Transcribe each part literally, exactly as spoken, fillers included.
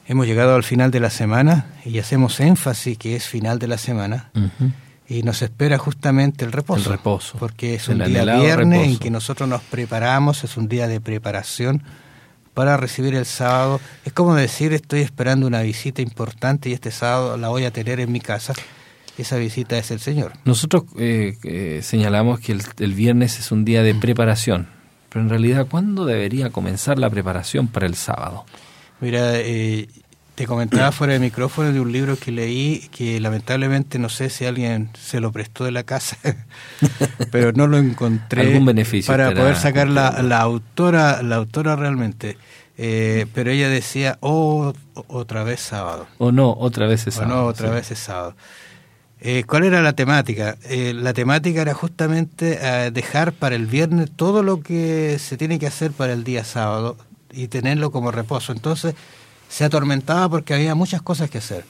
Hemos llegado al final de la semana y hacemos énfasis que es final de la semana. Uh-huh. Y nos espera justamente el reposo. El reposo. Porque es un día viernes reposo. En que nosotros nos preparamos, es un día de preparación para recibir el sábado. Es como decir, estoy esperando una visita importante y este sábado la voy a tener en mi casa. Esa visita es el Señor. Nosotros eh, eh, señalamos que el, el viernes es un día de preparación, pero en realidad, ¿cuándo debería comenzar la preparación para el sábado? Mira, eh, te comentaba fuera de micrófono de un libro que leí que lamentablemente no sé si alguien se lo prestó de la casa, pero no lo encontré. ¿Algún beneficio para poder sacar la, la autora, la autora realmente. Eh, pero ella decía, oh, otra vez sábado. O no, otra vez es sábado. O no, otra sí. vez es sábado. Eh, ¿Cuál era la temática? Eh, la temática era justamente eh, dejar para el viernes todo lo que se tiene que hacer para el día sábado y tenerlo como reposo. Entonces se atormentaba porque había muchas cosas que hacer.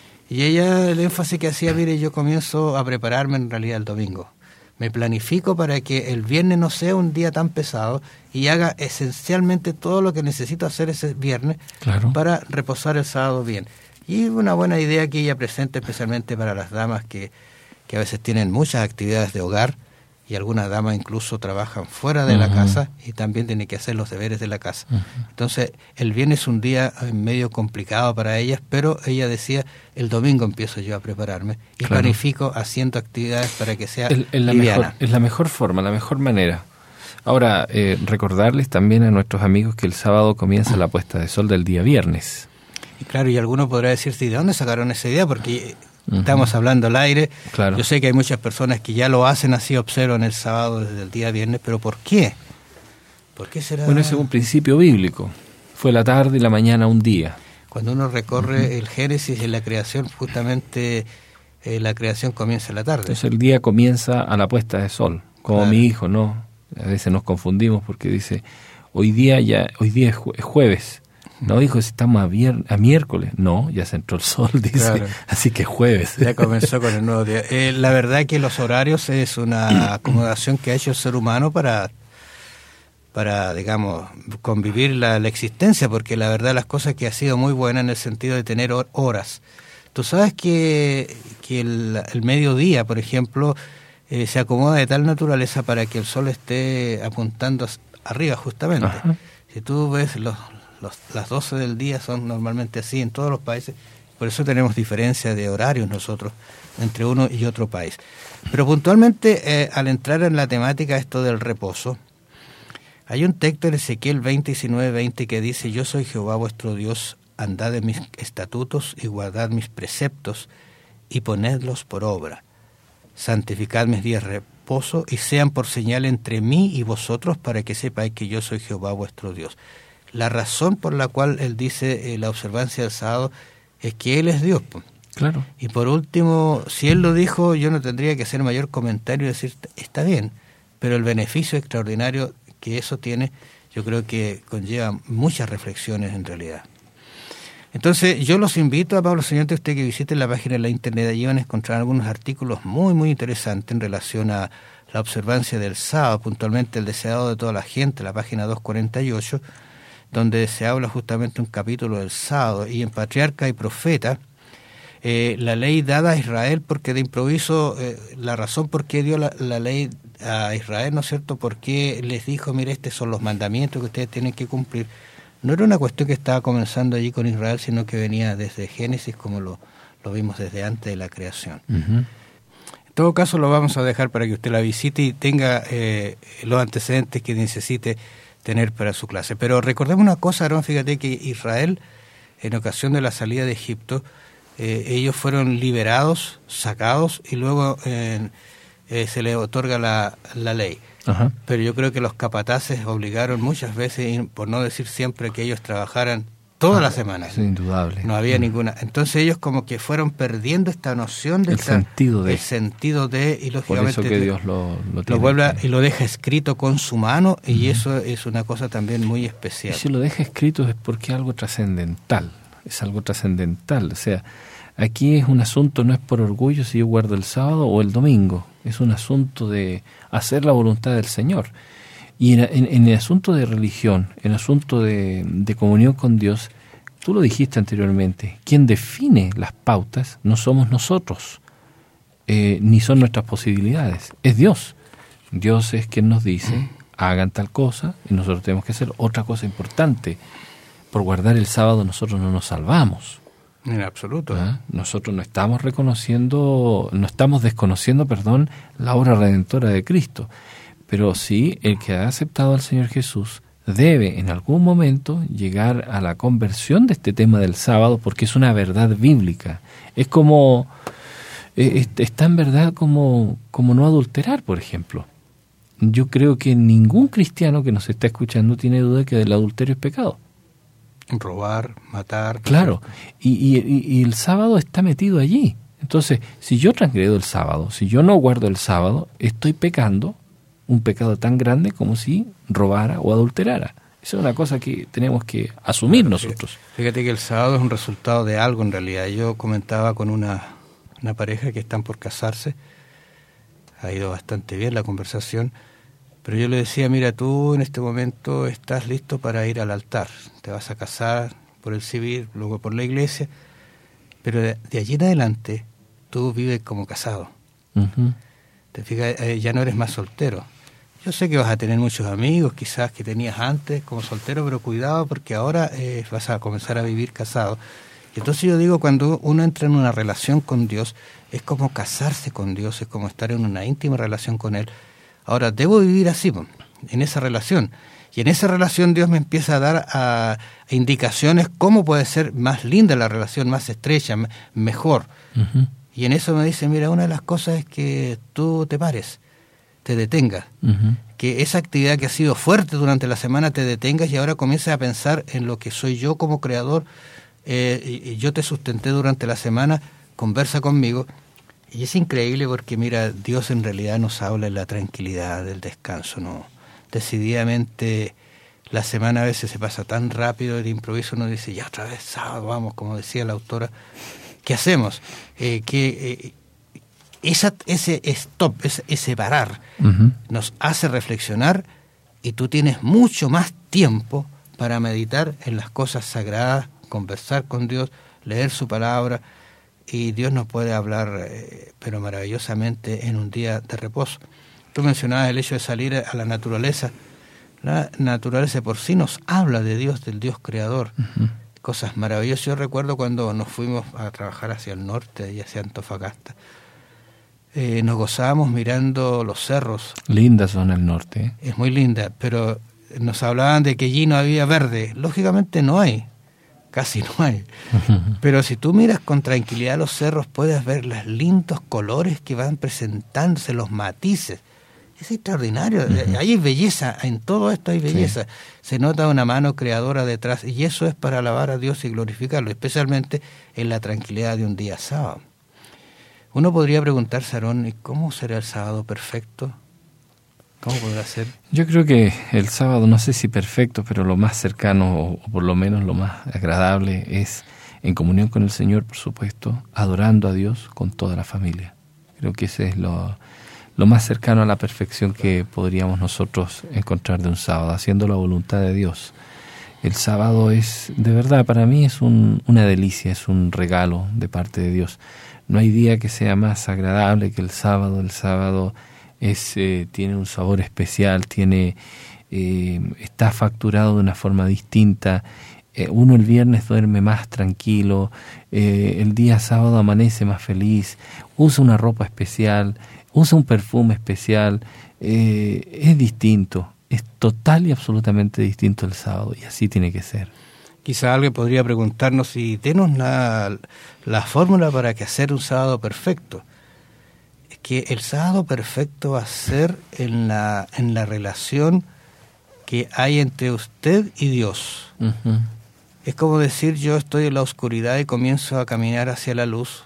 Y ella, el énfasis que hacía, mire, yo comienzo a prepararme en realidad el domingo. Me planifico para que el viernes no sea un día tan pesado y haga esencialmente todo lo que necesito hacer ese viernes claro. para reposar el sábado bien. Y una buena idea que ella presenta especialmente para las damas que, que a veces tienen muchas actividades de hogar y algunas damas incluso trabajan fuera de uh-huh. la casa y también tienen que hacer los deberes de la casa. Uh-huh. Entonces, el viernes es un día medio complicado para ellas, pero ella decía, el domingo empiezo yo a prepararme y claro. planifico haciendo actividades para que sea el, el la liviana. Mejor, es la mejor forma, la mejor manera. Ahora, eh, recordarles también a nuestros amigos que el sábado comienza la puesta de sol del día viernes. Y claro, y alguno podrá decir, ¿de dónde sacaron esa idea? Porque uh-huh. estamos hablando al aire. Claro. Yo sé que hay muchas personas que ya lo hacen así, observan el sábado desde el día viernes, pero ¿por qué? ¿Por qué será? Bueno, ese es un principio bíblico. Fue la tarde y la mañana un día. Cuando uno recorre uh-huh. el Génesis en la creación, justamente eh, la creación comienza en la tarde. Entonces el día comienza a la puesta de sol, como claro. mi hijo, ¿no? A veces nos confundimos porque dice, hoy día ya, hoy día es jueves. No, dijo, si estamos a, vier- a miércoles. No, ya se entró el sol, dice. Claro. Así que jueves. Ya comenzó con el nuevo día. Eh, la verdad que los horarios es una acomodación que ha hecho el ser humano para, para digamos, convivir la, la existencia, porque la verdad las cosas que ha sido muy buena en el sentido de tener horas. Tú sabes que, que el, el mediodía, por ejemplo, eh, se acomoda de tal naturaleza para que el sol esté apuntando arriba justamente. Ajá. Si tú ves los... Los, las doce del día son normalmente así en todos los países, por eso tenemos diferencia de horarios nosotros entre uno y otro país. Pero puntualmente, eh, al entrar en la temática esto del reposo, hay un texto en Ezequiel veinte, diecinueve, veinte que dice, yo soy Jehová vuestro Dios, andad en mis estatutos y guardad mis preceptos y ponedlos por obra. Santificad mis días de reposo y sean por señal entre mí y vosotros para que sepáis que yo soy Jehová vuestro Dios. La razón por la cual él dice eh, la observancia del sábado es que él es Dios. Claro. Y por último, si él lo dijo, yo no tendría que hacer mayor comentario y decir, está bien, pero el beneficio extraordinario que eso tiene, yo creo que conlleva muchas reflexiones en realidad. Entonces, yo los invito a Pablo Señor, usted que visite la página de la internet, allí van a encontrar algunos artículos muy, muy interesantes en relación a la observancia del sábado, puntualmente el deseado de toda la gente, la página doscientos cuarenta y ocho, donde se habla justamente un capítulo del sábado, y en Patriarca y Profeta, eh, la ley dada a Israel, porque de improviso, eh, la razón por qué dio la, la ley a Israel, ¿no es cierto?, por qué les dijo, mire, estos son los mandamientos que ustedes tienen que cumplir, no era una cuestión que estaba comenzando allí con Israel, sino que venía desde Génesis, como lo, lo vimos desde antes de la creación. Uh-huh. En todo caso, lo vamos a dejar para que usted la visite y tenga eh, los antecedentes que necesite tener para su clase. Pero recordemos una cosa, Aarón, fíjate que Israel, en ocasión de la salida de Egipto, eh, ellos fueron liberados, sacados, y luego eh, eh, se les otorga la, la ley. Ajá. Pero yo creo que los capataces obligaron muchas veces, por no decir siempre, que ellos trabajaran toda ah, la semana. Es indudable. No había mm. ninguna. Entonces ellos como que fueron perdiendo esta noción de el esta, sentido de el sentido de y lógicamente por eso que Dios lo lo, lo vuelve a, y lo deja escrito con su mano y mm. eso es una cosa también muy especial. Y si lo deja escrito es porque es algo trascendental, es algo trascendental, o sea, aquí es un asunto, no es por orgullo si yo guardo el sábado o el domingo, es un asunto de hacer la voluntad del Señor. Y en, en, en el asunto de religión, en el asunto de, de comunión con Dios, tú lo dijiste anteriormente, quien define las pautas no somos nosotros, eh, ni son nuestras posibilidades, es Dios. Dios es quien nos dice, hagan tal cosa, y nosotros tenemos que hacer otra cosa importante. Por guardar el sábado nosotros no nos salvamos. En absoluto. ¿Ah? Nosotros no estamos reconociendo, no estamos desconociendo, perdón, la obra redentora de Cristo. Pero sí, el que ha aceptado al Señor Jesús debe en algún momento llegar a la conversión de este tema del sábado, porque es una verdad bíblica. Es como, eh, es tan verdad como, como no adulterar, por ejemplo. Yo creo que ningún cristiano que nos está escuchando tiene duda que el adulterio es pecado. Robar, matar. Claro, y, y, y el sábado está metido allí. Entonces, si yo transgredo el sábado, si yo no guardo el sábado, estoy pecando un pecado tan grande como si robara o adulterara. Esa es una cosa que tenemos que asumir claro, nosotros. Fíjate que el sábado es un resultado de algo en realidad. Yo comentaba con una, una pareja que están por casarse, ha ido bastante bien la conversación, pero yo le decía, mira, tú en este momento estás listo para ir al altar, te vas a casar por el civil, luego por la iglesia, pero de, de allí en adelante tú vives como casado. Uh-huh. Te fijas, eh, ya no eres más soltero. Yo sé que vas a tener muchos amigos, quizás que tenías antes como soltero, pero cuidado porque ahora eh, vas a comenzar a vivir casado. Y entonces yo digo, cuando uno entra en una relación con Dios, es como casarse con Dios, es como estar en una íntima relación con Él. Ahora, debo vivir así, en esa relación. Y en esa relación Dios me empieza a dar a, a indicaciones cómo puede ser más linda la relación, más estrecha, m- mejor. Uh-huh. Y en eso me dice, mira, una de las cosas es que tú te pares, te detengas. Uh-huh. Que esa actividad que ha sido fuerte durante la semana te detengas y ahora comiences a pensar en lo que soy yo como creador. Eh, y, y yo te sustenté durante la semana, conversa conmigo. Y es increíble porque, mira, Dios en realidad nos habla de la tranquilidad, del descanso, ¿no? Decididamente la semana a veces se pasa tan rápido, el improviso uno dice, ya otra vez sábado, vamos, como decía la autora, ¿qué hacemos? Eh, que eh, esa, ese stop, ese, ese parar, uh-huh. nos hace reflexionar y tú tienes mucho más tiempo para meditar en las cosas sagradas, conversar con Dios, leer su palabra, y Dios nos puede hablar, eh, pero maravillosamente, en un día de reposo. Tú mencionabas el hecho de salir a la naturaleza. La naturaleza por sí nos habla de Dios, del Dios creador. Uh-huh. Cosas maravillosas. Yo recuerdo cuando nos fuimos a trabajar hacia el norte y hacia Antofagasta. Eh, nos gozábamos mirando los cerros. Linda zona el norte. ¿eh? Es muy linda, pero nos hablaban de que allí no había verde. Lógicamente no hay. Casi no hay. Pero si tú miras con tranquilidad los cerros, puedes ver los lindos colores que van presentándose, los matices. Es extraordinario. Uh-huh. Hay belleza, en todo esto hay belleza. Sí. Se nota una mano creadora detrás, y eso es para alabar a Dios y glorificarlo, especialmente en la tranquilidad de un día sábado. Uno podría preguntarse, Aarón, ¿cómo será el sábado perfecto? ¿Cómo podrá ser? Yo creo que el sábado, no sé si perfecto, pero lo más cercano, o por lo menos lo más agradable, es en comunión con el Señor, por supuesto, adorando a Dios con toda la familia. Creo que ese es lo, lo más cercano a la perfección que podríamos nosotros encontrar de un sábado, haciendo la voluntad de Dios. El sábado es, de verdad, para mí es un, una delicia, es un regalo de parte de Dios. No hay día que sea más agradable que el sábado. El sábado es eh, tiene un sabor especial, tiene eh, está facturado de una forma distinta. Eh, uno el viernes duerme más tranquilo, eh, el día sábado amanece más feliz, usa una ropa especial, usa un perfume especial, eh, es distinto, es total y absolutamente distinto el sábado, y así tiene que ser. Quizá alguien podría preguntarnos si denos la, la fórmula para que hacer un sábado perfecto. Es que el sábado perfecto va a ser en la, en la relación que hay entre usted y Dios. Uh-huh. Es como decir, yo estoy en la oscuridad y comienzo a caminar hacia la luz.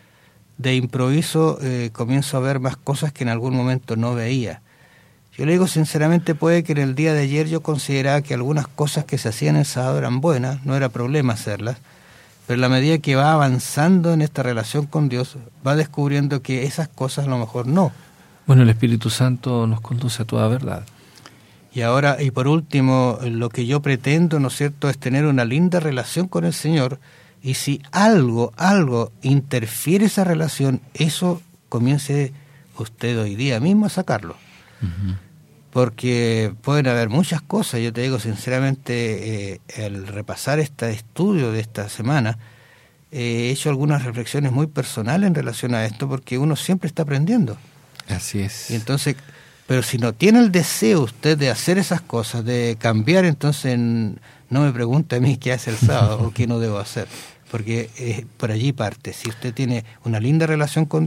De improviso eh, comienzo a ver más cosas que en algún momento no veía. Yo le digo sinceramente, puede que en el día de ayer yo consideraba que algunas cosas que se hacían el sábado eran buenas, no era problema hacerlas, pero en la medida que va avanzando en esta relación con Dios, va descubriendo que esas cosas a lo mejor no. Bueno, el Espíritu Santo nos conduce a toda verdad. Y ahora, y por último, lo que yo pretendo, ¿no es cierto?, es tener una linda relación con el Señor, y si algo, algo interfiere esa relación, eso comience usted hoy día mismo a sacarlo. Uh-huh. Porque pueden haber muchas cosas. Yo te digo sinceramente, eh, al repasar este estudio de esta semana, eh, he hecho algunas reflexiones muy personales en relación a esto, porque uno siempre está aprendiendo. Así es. Y entonces, pero si no tiene el deseo usted de hacer esas cosas, de cambiar, entonces no me pregunte a mí qué hace el sábado o qué no debo hacer, porque eh, por allí parte. Si usted tiene una linda relación con